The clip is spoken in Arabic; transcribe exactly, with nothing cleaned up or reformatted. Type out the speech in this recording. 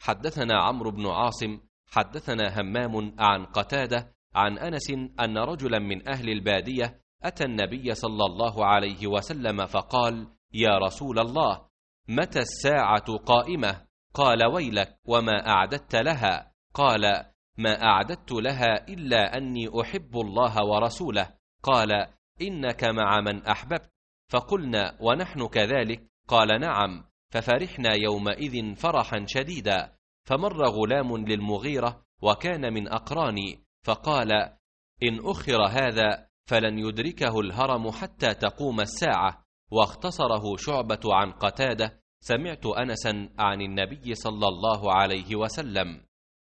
حدثنا عمرو بن عاصم حدثنا همام عن قتادة عن أنس أن رجلا من أهل البادية أتى النبي صلى الله عليه وسلم فقال: يا رسول الله، متى الساعة قائمة؟ قال: ويلك، وما أعددت لها؟ قال: ما أعددت لها إلا أني أحب الله ورسوله. قال: إنك مع من أحببت. فقلنا: ونحن كذلك؟ قال: نعم. ففرحنا يومئذ فرحا شديدا. فمر غلام للمغيرة وكان من أقراني، فقال: إن أخر هذا فلن يدركه الهرم حتى تقوم الساعة. واختصره شعبة عن قتادة: سمعت أنسا عن النبي صلى الله عليه وسلم.